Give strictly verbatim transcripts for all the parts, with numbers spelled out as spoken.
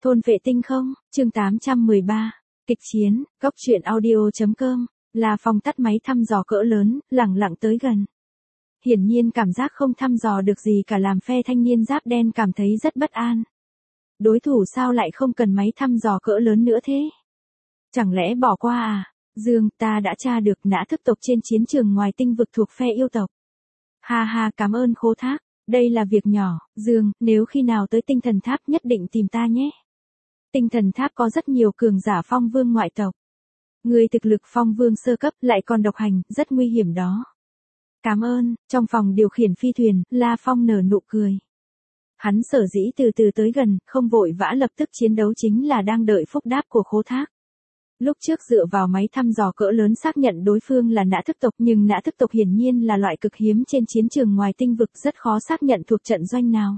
Thôn vệ tinh không, chương tám trăm mười ba, kịch chiến, góc truyện audio.com, La Phong tắt máy thăm dò cỡ lớn, lẳng lặng tới gần. Hiển nhiên cảm giác không thăm dò được gì cả làm phe thanh niên giáp đen cảm thấy rất bất an. Đối thủ sao lại không cần máy thăm dò cỡ lớn nữa thế? Chẳng lẽ bỏ qua à? Dương, ta đã tra được nã thức tộc trên chiến trường ngoài tinh vực thuộc phe yêu tộc. Ha ha, cảm ơn Khô Thác, đây là việc nhỏ. Dương, nếu khi nào tới tinh thần tháp nhất định tìm ta nhé. Tinh thần tháp có rất nhiều cường giả phong vương ngoại tộc. Người thực lực phong vương sơ cấp lại còn độc hành, rất nguy hiểm đó. Cảm ơn. Trong phòng điều khiển phi thuyền, La Phong nở nụ cười. Hắn sở dĩ từ từ tới gần, không vội vã lập tức chiến đấu chính là đang đợi phúc đáp của Khô Thác. Lúc trước dựa vào máy thăm dò cỡ lớn xác nhận đối phương là nã thức tộc, nhưng nã thức tộc hiển nhiên là loại cực hiếm trên chiến trường ngoài tinh vực, rất khó xác nhận thuộc trận doanh nào.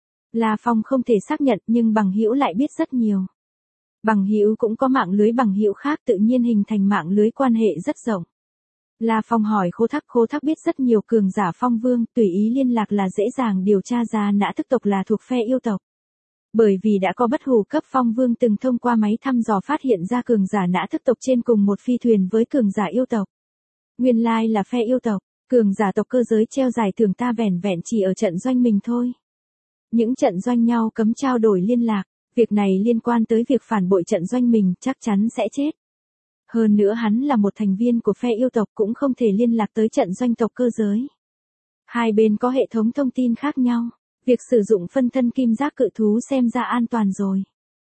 La Phong không thể xác nhận, nhưng bằng hữu lại biết rất nhiều. Bằng hữu cũng có mạng lưới bằng hữu khác, tự nhiên hình thành mạng lưới quan hệ rất rộng. La Phong hỏi Khô Thác, Khô Thác biết rất nhiều cường giả phong vương, tùy ý liên lạc là dễ dàng điều tra ra nã thức tộc là thuộc phe yêu tộc. Bởi vì đã có bất hủ cấp phong vương từng thông qua máy thăm dò phát hiện ra cường giả nã thức tộc trên cùng một phi thuyền với cường giả yêu tộc. Nguyên lai là phe yêu tộc, cường giả tộc cơ giới treo giải thưởng ta vẻn vẹn chỉ ở trận doanh mình thôi. Những trận doanh nhau cấm trao đổi liên lạc, việc này liên quan tới việc phản bội trận doanh mình, chắc chắn sẽ chết. Hơn nữa hắn là một thành viên của phe yêu tộc cũng không thể liên lạc tới trận doanh tộc cơ giới. Hai bên có hệ thống thông tin khác nhau. Việc sử dụng phân thân kim giác cự thú xem ra an toàn rồi.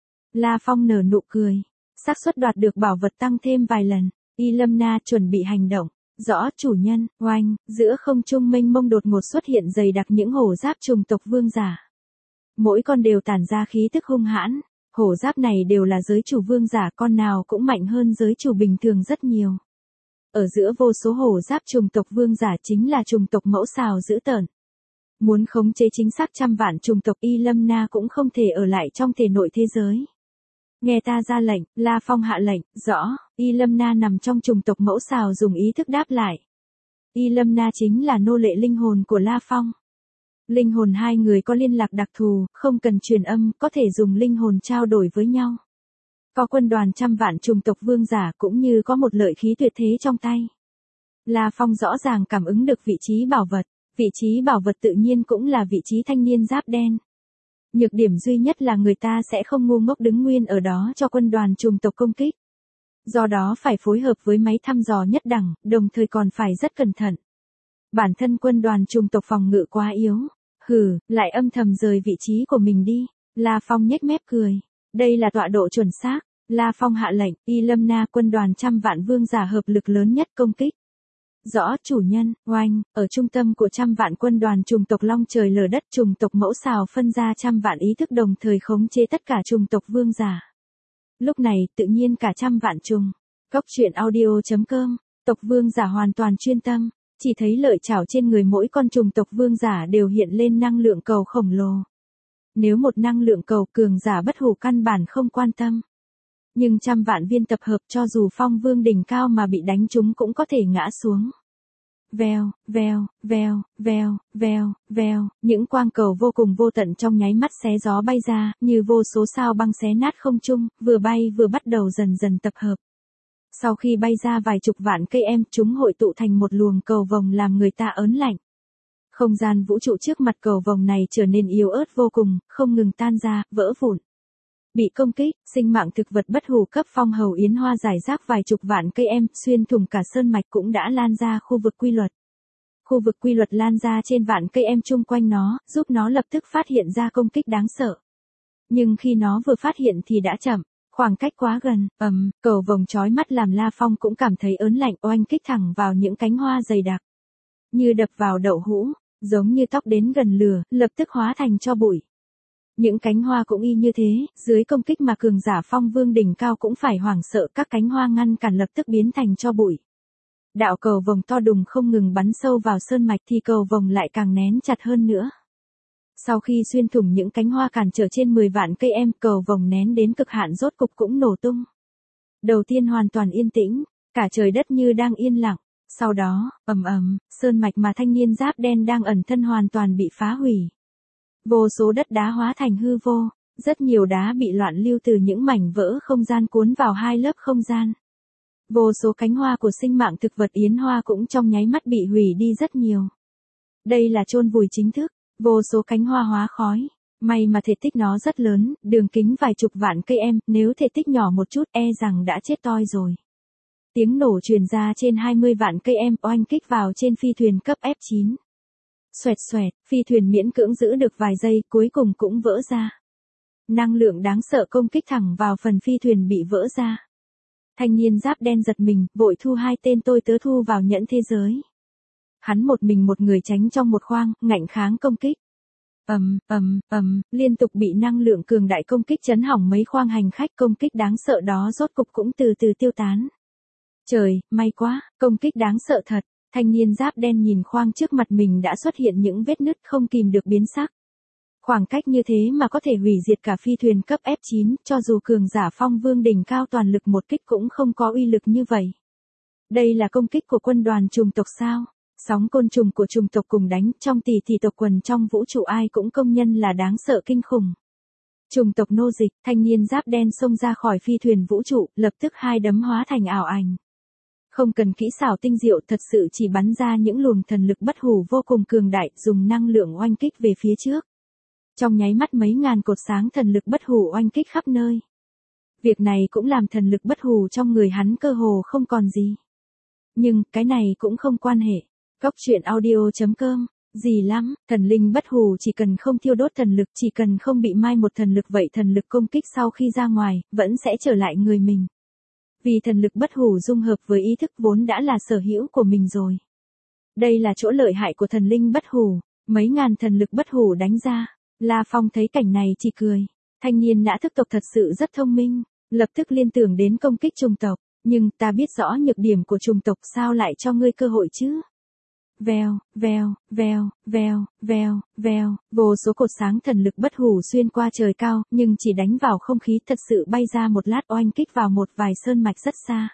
La Phong nở nụ cười. Xác suất đoạt được bảo vật tăng thêm vài lần. Y Lâm Na chuẩn bị hành động. Rõ chủ nhân, oanh, giữa không trung mênh mông đột ngột xuất hiện dày đặc những hổ giáp trùng tộc vương giả. Mỗi con đều tản ra khí tức hung hãn. Hổ giáp này đều là giới chủ vương giả, con nào cũng mạnh hơn giới chủ bình thường rất nhiều. Ở giữa vô số hổ giáp trùng tộc vương giả chính là trùng tộc mẫu xào dữ tợn. Muốn khống chế chính xác trăm vạn trùng tộc, Y Lâm Na cũng không thể ở lại trong thể nội thế giới. Nghe ta ra lệnh, La Phong hạ lệnh, rõ. Y Lâm Na nằm trong trùng tộc mẫu xào dùng ý thức đáp lại. Y Lâm Na chính là nô lệ linh hồn của La Phong. Linh hồn hai người có liên lạc đặc thù, không cần truyền âm, có thể dùng linh hồn trao đổi với nhau. Có quân đoàn trăm vạn trùng tộc vương giả cũng như có một lợi khí tuyệt thế trong tay. La Phong rõ ràng cảm ứng được vị trí bảo vật. Vị trí bảo vật tự nhiên cũng là vị trí thanh niên giáp đen. Nhược điểm duy nhất là người ta sẽ không ngu ngốc đứng nguyên ở đó cho quân đoàn trùng tộc công kích. Do đó phải phối hợp với máy thăm dò nhất đẳng, đồng thời còn phải rất cẩn thận. Bản thân quân đoàn trùng tộc phòng ngự quá yếu. Hừ, lại âm thầm rời vị trí của mình đi. La Phong nhếch mép cười. Đây là tọa độ chuẩn xác. La Phong hạ lệnh, Y Lâm Na quân đoàn trăm vạn vương giả hợp lực lớn nhất công kích. Rõ chủ nhân, oanh, ở trung tâm của trăm vạn quân đoàn trùng tộc long trời lở đất, trùng tộc mẫu xào phân ra trăm vạn ý thức đồng thời khống chế tất cả trùng tộc vương giả. Lúc này, tự nhiên cả trăm vạn trùng. Góc truyện audio.com, tộc vương giả hoàn toàn chuyên tâm, chỉ thấy lợi chảo trên người mỗi con trùng tộc vương giả đều hiện lên năng lượng cầu khổng lồ. Nếu một năng lượng cầu cường giả bất hủ căn bản không quan tâm. Nhưng trăm vạn viên tập hợp cho dù phong vương đỉnh cao mà bị đánh trúng cũng có thể ngã xuống. Vèo, vèo, vèo, vèo, vèo, vèo, những quang cầu vô cùng vô tận trong nháy mắt xé gió bay ra, như vô số sao băng xé nát không trung, vừa bay vừa bắt đầu dần dần tập hợp. Sau khi bay ra vài chục vạn cây em, chúng hội tụ thành một luồng cầu vồng làm người ta ớn lạnh. Không gian vũ trụ trước mặt cầu vồng này trở nên yếu ớt vô cùng, không ngừng tan ra, vỡ vụn. Bị công kích, sinh mạng thực vật bất hủ cấp phong hầu yến hoa giải rác vài chục vạn cây em, xuyên thủng cả sơn mạch cũng đã lan ra khu vực quy luật. Khu vực quy luật lan ra trên vạn cây em chung quanh nó, giúp nó lập tức phát hiện ra công kích đáng sợ. Nhưng khi nó vừa phát hiện thì đã chậm, khoảng cách quá gần, ầm, cầu vồng chói mắt làm La Phong cũng cảm thấy ớn lạnh, oanh kích thẳng vào những cánh hoa dày đặc. Như đập vào đậu hũ, giống như tóc đến gần lửa, lập tức hóa thành tro bụi. Những cánh hoa cũng y như thế, dưới công kích mà cường giả phong vương đỉnh cao cũng phải hoảng sợ, các cánh hoa ngăn cản lập tức biến thành tro bụi. Đạo cầu vồng to đùng không ngừng bắn sâu vào sơn mạch thì cầu vồng lại càng nén chặt hơn nữa. Sau khi xuyên thủng những cánh hoa cản trở trên mười vạn cây em, cầu vồng nén đến cực hạn rốt cục cũng nổ tung. Đầu tiên hoàn toàn yên tĩnh, cả trời đất như đang yên lặng. Sau đó, ầm ầm, sơn mạch mà thanh niên giáp đen đang ẩn thân hoàn toàn bị phá hủy. Vô số đất đá hóa thành hư vô, Rất nhiều đá bị loạn lưu từ những mảnh vỡ không gian cuốn vào hai lớp không gian. Vô số cánh hoa của sinh mạng thực vật yến hoa cũng trong nháy mắt bị hủy đi rất nhiều. Đây là chôn vùi chính thức, vô số cánh hoa hóa khói. May mà thể tích nó rất lớn, đường kính vài chục vạn cây em, nếu thể tích nhỏ một chút e rằng đã chết toi rồi. Tiếng nổ truyền ra trên hai mươi vạn cây em oanh kích vào trên phi thuyền cấp F chín. Xoẹt xoẹt, phi thuyền miễn cưỡng giữ được vài giây, cuối cùng cũng vỡ ra. Năng lượng đáng sợ công kích thẳng vào phần phi thuyền bị vỡ ra. Thanh niên giáp đen giật mình, vội thu hai tên tôi tớ thu vào nhẫn thế giới. Hắn một mình một người tránh trong một khoang, ngạnh kháng công kích. Ầm, ầm, ầm, liên tục bị năng lượng cường đại công kích chấn hỏng mấy khoang hành khách, công kích đáng sợ đó rốt cục cũng từ từ tiêu tán. Trời, may quá, công kích đáng sợ thật. Thanh niên giáp đen nhìn khoang trước mặt mình đã xuất hiện những vết nứt không kìm được biến sắc. Khoảng cách như thế mà có thể hủy diệt cả phi thuyền cấp F chín, cho dù cường giả phong vương đỉnh cao toàn lực một kích cũng không có uy lực như vậy. Đây là công kích của quân đoàn chủng tộc sao? Sóng côn trùng của chủng tộc cùng đánh, trong tỷ tỷ tộc quần trong vũ trụ ai cũng công nhân là đáng sợ kinh khủng. Chủng tộc nô dịch, thanh niên giáp đen xông ra khỏi phi thuyền vũ trụ, lập tức hai đấm hóa thành ảo ảnh. Không cần kỹ xảo tinh diệu, thật sự chỉ bắn ra những luồng thần lực bất hủ vô cùng cường đại, dùng năng lượng oanh kích về phía trước. Trong nháy mắt mấy ngàn cột sáng thần lực bất hủ oanh kích khắp nơi. Việc này cũng làm thần lực bất hủ trong người hắn cơ hồ không còn gì. Nhưng, cái này cũng không quan hệ. Cóc truyện audio chấm com, gì lắm, thần linh bất hủ chỉ cần không thiêu đốt thần lực, chỉ cần không bị mai một thần lực vậy thần lực công kích sau khi ra ngoài, vẫn sẽ trở lại người mình. Vì thần lực bất hủ dung hợp với ý thức vốn đã là sở hữu của mình rồi. Đây là chỗ lợi hại của thần linh bất hủ, mấy ngàn thần lực bất hủ đánh ra. La Phong thấy cảnh này chỉ cười. Thanh niên nã thức tộc thật sự rất thông minh, lập tức liên tưởng đến công kích chủng tộc. Nhưng ta biết rõ nhược điểm của chủng tộc, sao lại cho ngươi cơ hội chứ? Vèo, vèo, vèo, vèo, vèo, vèo, vô số cột sáng thần lực bất hủ xuyên qua trời cao, nhưng chỉ đánh vào không khí, thật sự bay ra một lát oanh kích vào một vài sơn mạch rất xa.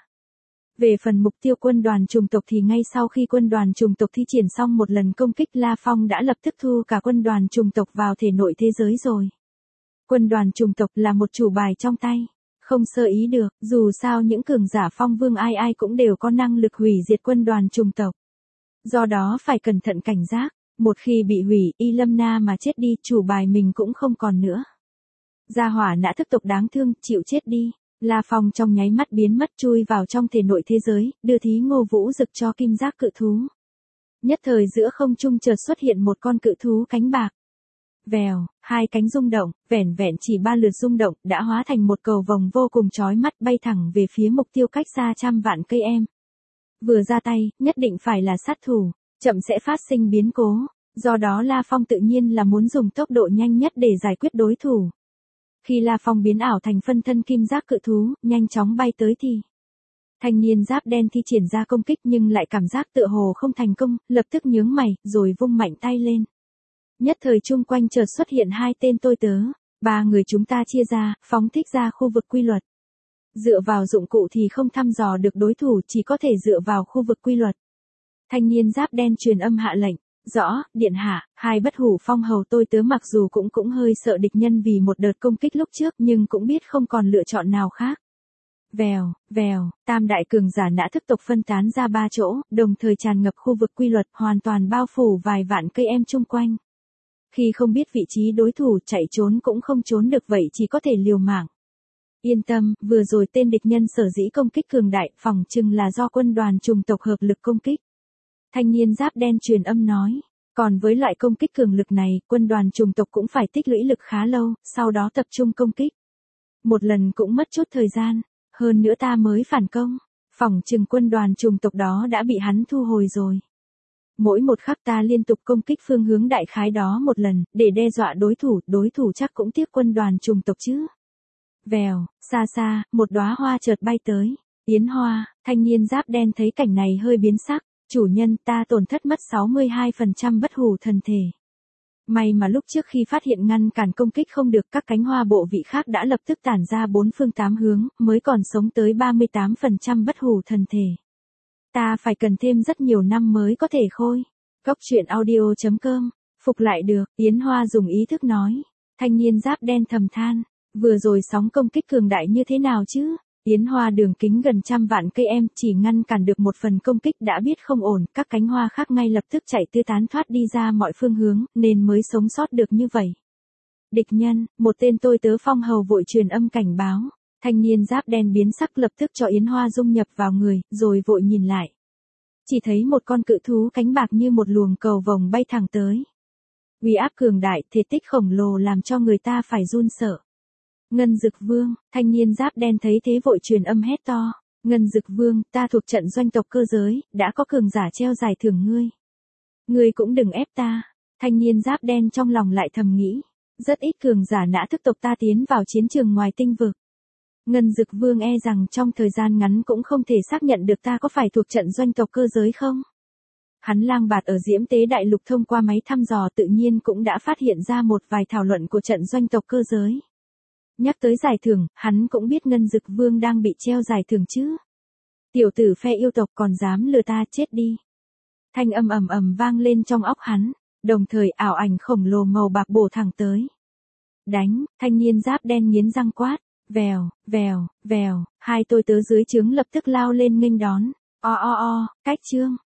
Về phần mục tiêu quân đoàn chủng tộc thì ngay sau khi quân đoàn chủng tộc thi triển xong một lần công kích, La Phong đã lập tức thu cả quân đoàn chủng tộc vào thể nội thế giới rồi. Quân đoàn chủng tộc là một chủ bài trong tay, không sơ ý được, dù sao những cường giả phong vương ai ai cũng đều có năng lực hủy diệt quân đoàn chủng tộc. Do đó phải cẩn thận cảnh giác, một khi bị hủy, Y Lâm Na mà chết đi, chủ bài mình cũng không còn nữa. Gia hỏa nã thức tộc đáng thương, chịu chết đi. La Phong trong nháy mắt biến mất, chui vào trong thể nội thế giới, đưa thí ngô vũ dực cho kim giác cự thú. Nhất thời giữa không trung chợt xuất hiện một con cự thú cánh bạc. Vèo, hai cánh rung động, vẻn vẹn chỉ ba lượt rung động, đã hóa thành một cầu vồng vô cùng chói mắt bay thẳng về phía mục tiêu cách xa trăm vạn cây em. Vừa ra tay, nhất định phải là sát thủ, chậm sẽ phát sinh biến cố, do đó La Phong tự nhiên là muốn dùng tốc độ nhanh nhất để giải quyết đối thủ. Khi La Phong biến ảo thành phân thân kim giác cự thú, nhanh chóng bay tới thì thanh niên giáp đen thi triển ra công kích nhưng lại cảm giác tựa hồ không thành công, lập tức nhướng mày, rồi vung mạnh tay lên. Nhất thời chung quanh chợt xuất hiện hai tên tôi tớ, ba người chúng ta chia ra, phóng thích ra khu vực quy luật. Dựa vào dụng cụ thì không thăm dò được đối thủ, chỉ có thể dựa vào khu vực quy luật. Thanh niên giáp đen truyền âm hạ lệnh. Rõ, điện hạ, hai bất hủ phong hầu tôi tớ mặc dù cũng cũng hơi sợ địch nhân vì một đợt công kích lúc trước nhưng cũng biết không còn lựa chọn nào khác. Vèo, vèo, tam đại cường giả nã thức tộc phân tán ra ba chỗ, đồng thời tràn ngập khu vực quy luật, hoàn toàn bao phủ vài vạn cây em chung quanh. Khi không biết vị trí đối thủ, chạy trốn cũng không trốn được, vậy chỉ có thể liều mạng. Yên tâm, vừa rồi tên địch nhân sở dĩ công kích cường đại, phỏng chừng là do quân đoàn chủng tộc hợp lực công kích. Thanh niên giáp đen truyền âm nói, còn với loại công kích cường lực này, quân đoàn chủng tộc cũng phải tích lũy lực khá lâu, sau đó tập trung công kích. Một lần cũng mất chút thời gian, hơn nữa ta mới phản công, phỏng chừng quân đoàn chủng tộc đó đã bị hắn thu hồi rồi. Mỗi một khắc ta liên tục công kích phương hướng đại khái đó một lần, để đe dọa đối thủ, đối thủ chắc cũng tiếc quân đoàn chủng tộc chứ. Vèo, xa xa, một đóa hoa chợt bay tới, yến hoa, thanh niên giáp đen thấy cảnh này hơi biến sắc. Chủ nhân, ta tổn thất mất sáu mươi hai phần trăm bất hủ thần thể. May mà lúc trước khi phát hiện ngăn cản công kích không được, các cánh hoa bộ vị khác đã lập tức tản ra bốn phương tám hướng, mới còn sống tới ba mươi tám phần trăm bất hủ thần thể. Ta phải cần thêm rất nhiều năm mới có thể khôi. Cóc truyện audio chấm com, phục lại được, Yến Hoa dùng ý thức nói. Thanh niên giáp đen thầm than, vừa rồi sóng công kích cường đại như thế nào chứ? Yến hoa đường kính gần trăm vạn cây em chỉ ngăn cản được một phần công kích đã biết không ổn, các cánh hoa khác ngay lập tức chạy tứ tán thoát đi ra mọi phương hướng, nên mới sống sót được như vậy. Địch nhân, một tên tôi tớ phong hầu vội truyền âm cảnh báo. Thanh niên giáp đen biến sắc lập tức cho Yến hoa dung nhập vào người, rồi vội nhìn lại. Chỉ thấy một con cự thú cánh bạc như một luồng cầu vồng bay thẳng tới. Uy áp cường đại, thể tích khổng lồ làm cho người ta phải run sợ. Ngân Dực Vương, thanh niên giáp đen thấy thế vội truyền âm hét to. Ngân Dực Vương, ta thuộc trận doanh tộc cơ giới, đã có cường giả treo giải thưởng ngươi. Ngươi cũng đừng ép ta. Thanh niên giáp đen trong lòng lại thầm nghĩ. Rất ít cường giả nã thức tộc ta tiến vào chiến trường ngoài tinh vực. Ngân Dực Vương e rằng trong thời gian ngắn cũng không thể xác nhận được ta có phải thuộc trận doanh tộc cơ giới không. Hắn lang bạt ở Diễm Tế Đại Lục thông qua máy thăm dò tự nhiên cũng đã phát hiện ra một vài thảo luận của trận doanh tộc cơ giới. Nhắc tới giải thưởng, hắn cũng biết Ngân Dực Vương đang bị treo giải thưởng chứ. Tiểu tử phe yêu tộc còn dám lừa ta, chết đi. Thanh âm ầm ầm vang lên trong óc hắn, đồng thời ảo ảnh khổng lồ màu bạc bổ thẳng tới. Đánh, thanh niên giáp đen nghiến răng quát, vèo, vèo, vèo, hai tôi tớ dưới trướng lập tức lao lên nghênh đón. O o o, cách trương.